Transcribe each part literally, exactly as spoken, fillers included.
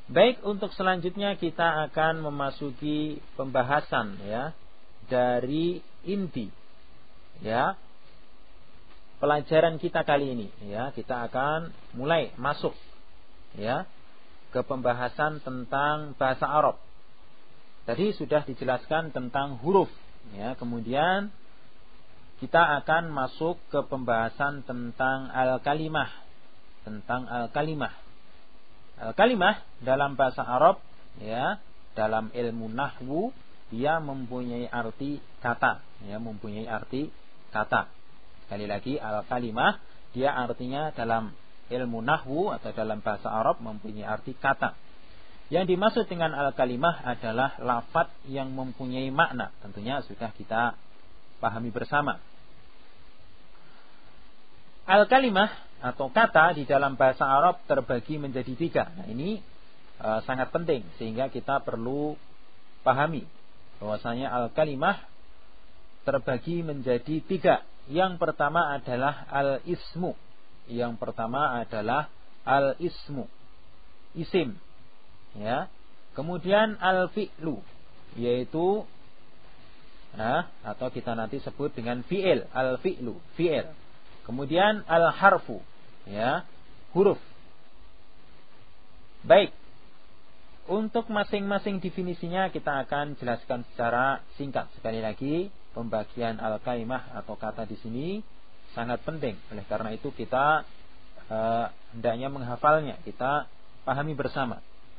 Baik, untuk selanjutnya kita akan memasuki pembahasan ya dari inti ya pelajaran kita kali ini ya. Kita akan mulai masuk ya ke pembahasan tentang bahasa Arab. Tadi sudah dijelaskan tentang huruf ya, kemudian kita akan masuk ke pembahasan tentang al-kalimah, tentang al-kalimah. Al-kalimah dalam bahasa Arab ya, dalam ilmu nahwu dia mempunyai arti kata, ya, mempunyai arti kata. Sekali lagi, al-kalimah dia artinya dalam ilmu nahwu atau dalam bahasa Arab mempunyai arti kata. Yang dimaksud dengan al-kalimah adalah lafaz yang mempunyai makna. Tentunya sudah kita pahami bersama. Al-kalimah atau kata di dalam bahasa Arab terbagi menjadi tiga. Nah, ini e, sangat penting sehingga kita perlu pahami bahwasanya al-kalimah terbagi menjadi tiga. Yang pertama adalah al-ismu. Yang pertama adalah al-ismu, isim. Ya. Kemudian al-fi'lu, yaitu nah, atau kita nanti sebut dengan fi'il, al-fi'lu, fi'il. Kemudian al-harfu, ya, huruf. Baik. Untuk masing-masing definisinya kita akan jelaskan secara singkat. Sekali lagi, pembagian al-kalimah atau kata di sini sangat penting. Oleh karena itu kita eh, hendaknya menghafalnya, kita pahami bersama.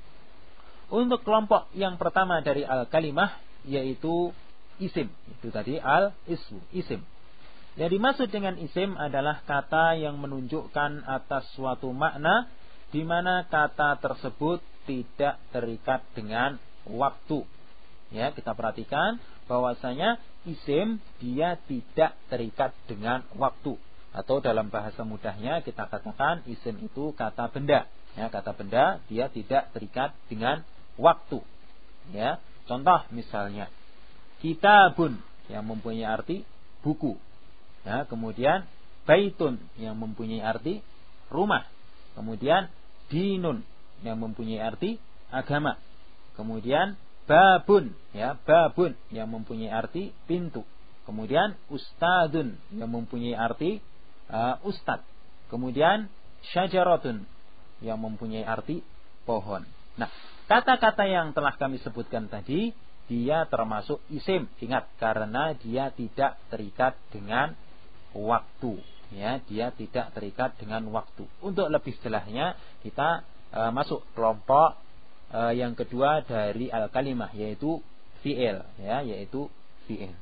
Untuk kelompok yang pertama dari al-kalimah yaitu isim. Itu tadi al-ismu, isim. Yang dimaksud dengan isim adalah kata yang menunjukkan atas suatu makna di mana kata tersebut tidak terikat dengan waktu. Ya, kita perhatikan bahwasanya isim dia tidak terikat dengan waktu. Atau dalam bahasa mudahnya kita katakan isim itu kata benda. Ya, kata benda dia tidak terikat dengan waktu. Ya, contoh misalnya kitabun yang mempunyai arti buku. Ya, kemudian baitun yang mempunyai arti rumah. Kemudian dinun yang mempunyai arti agama. Kemudian babun, ya, babun yang mempunyai arti pintu. Kemudian ustadun yang mempunyai arti uh, ustad. Kemudian syajaratun yang mempunyai arti pohon. Nah, kata-kata yang telah kami sebutkan tadi dia termasuk isim. Ingat, karena dia tidak terikat dengan waktu, ya, dia tidak terikat dengan waktu. Untuk lebih jelasnya kita e, masuk kelompok e, yang kedua dari al-kalimah yaitu fi'il, ya, yaitu fi'il.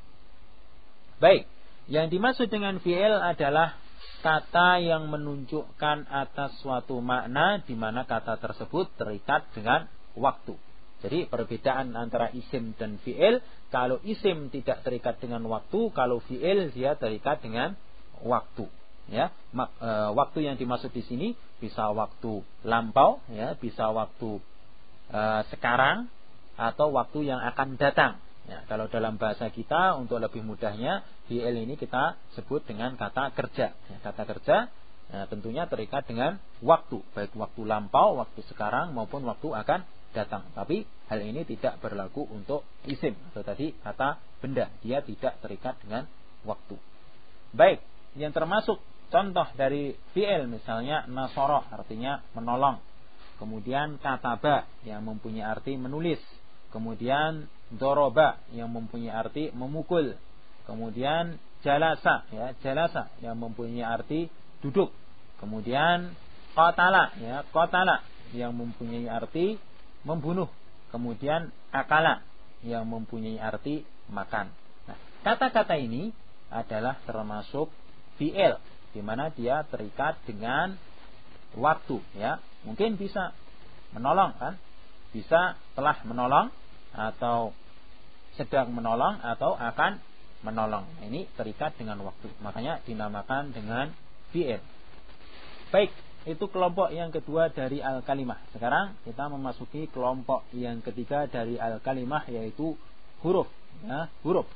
Baik, yang dimaksud dengan fi'il adalah kata yang menunjukkan atas suatu makna di mana kata tersebut terikat dengan waktu. Jadi perbedaan antara isim dan fi'il, kalau isim tidak terikat dengan waktu, kalau fi'il dia terikat dengan waktu. Ya, e, waktu yang dimaksud di sini bisa waktu lampau, ya, bisa waktu e, sekarang atau waktu yang akan datang. Ya, kalau dalam bahasa kita untuk lebih mudahnya fi'il ini kita sebut dengan kata kerja. Ya, kata kerja ya, tentunya terikat dengan waktu, baik waktu lampau, waktu sekarang maupun waktu akan datang. Tapi hal ini tidak berlaku untuk isim atau tadi kata benda, dia tidak terikat dengan waktu. Baik, yang termasuk contoh dari fi'il misalnya nasara artinya menolong. Kemudian kataba yang mempunyai arti menulis. Kemudian doroba yang mempunyai arti memukul. Kemudian jalasa, ya, jalasa yang mempunyai arti duduk. Kemudian qatala, ya, qatala yang mempunyai arti membunuh. Kemudian akala yang mempunyai arti makan. Nah, kata-kata ini adalah termasuk fi'il di mana dia terikat dengan waktu, ya. Mungkin bisa menolong, kan? Bisa telah menolong atau sedang menolong atau akan menolong. Nah, ini terikat dengan waktu. Makanya dinamakan dengan fi'il. Baik, itu kelompok yang kedua dari al-kalimah. Sekarang kita memasuki kelompok yang ketiga dari al-kalimah yaitu huruf, ya, huruf.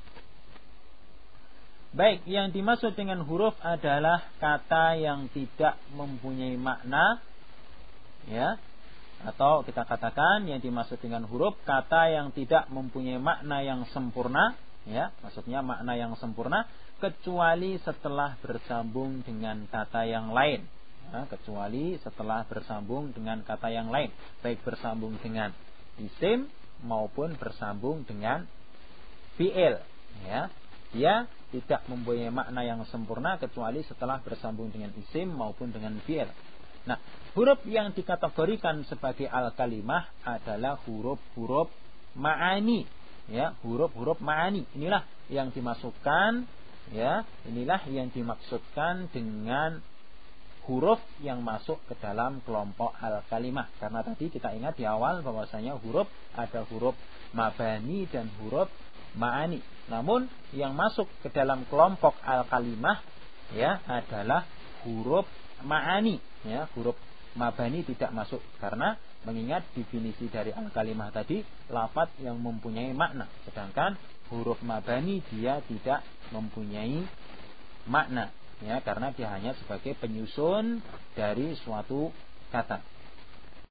Baik, yang dimaksud dengan huruf adalah kata yang tidak mempunyai makna, ya, Atau kita katakan yang dimaksud dengan huruf kata yang tidak mempunyai makna yang sempurna, ya, maksudnya makna yang sempurna kecuali setelah bersambung dengan kata yang lain. Ya, kecuali setelah bersambung dengan kata yang lain, baik bersambung dengan isim maupun bersambung dengan fi'il, ya. Dia tidak mempunyai makna yang sempurna kecuali setelah bersambung dengan isim maupun dengan fi'il. Nah, huruf yang dikategorikan sebagai al-kalimah adalah huruf-huruf ma'ani, ya, huruf-huruf ma'ani. Inilah yang dimasukkan, ya, inilah yang dimaksudkan dengan huruf yang masuk ke dalam kelompok al-kalimah. Karena tadi kita ingat di awal bahwasanya huruf ada huruf mabani dan huruf ma'ani. Namun yang masuk ke dalam kelompok al-kalimah, ya, adalah huruf ma'ani, ya. Huruf mabani tidak masuk karena mengingat definisi dari al-kalimah tadi lafaz yang mempunyai makna, sedangkan huruf mabani dia tidak mempunyai makna, ya, karena dia hanya sebagai penyusun dari suatu kata.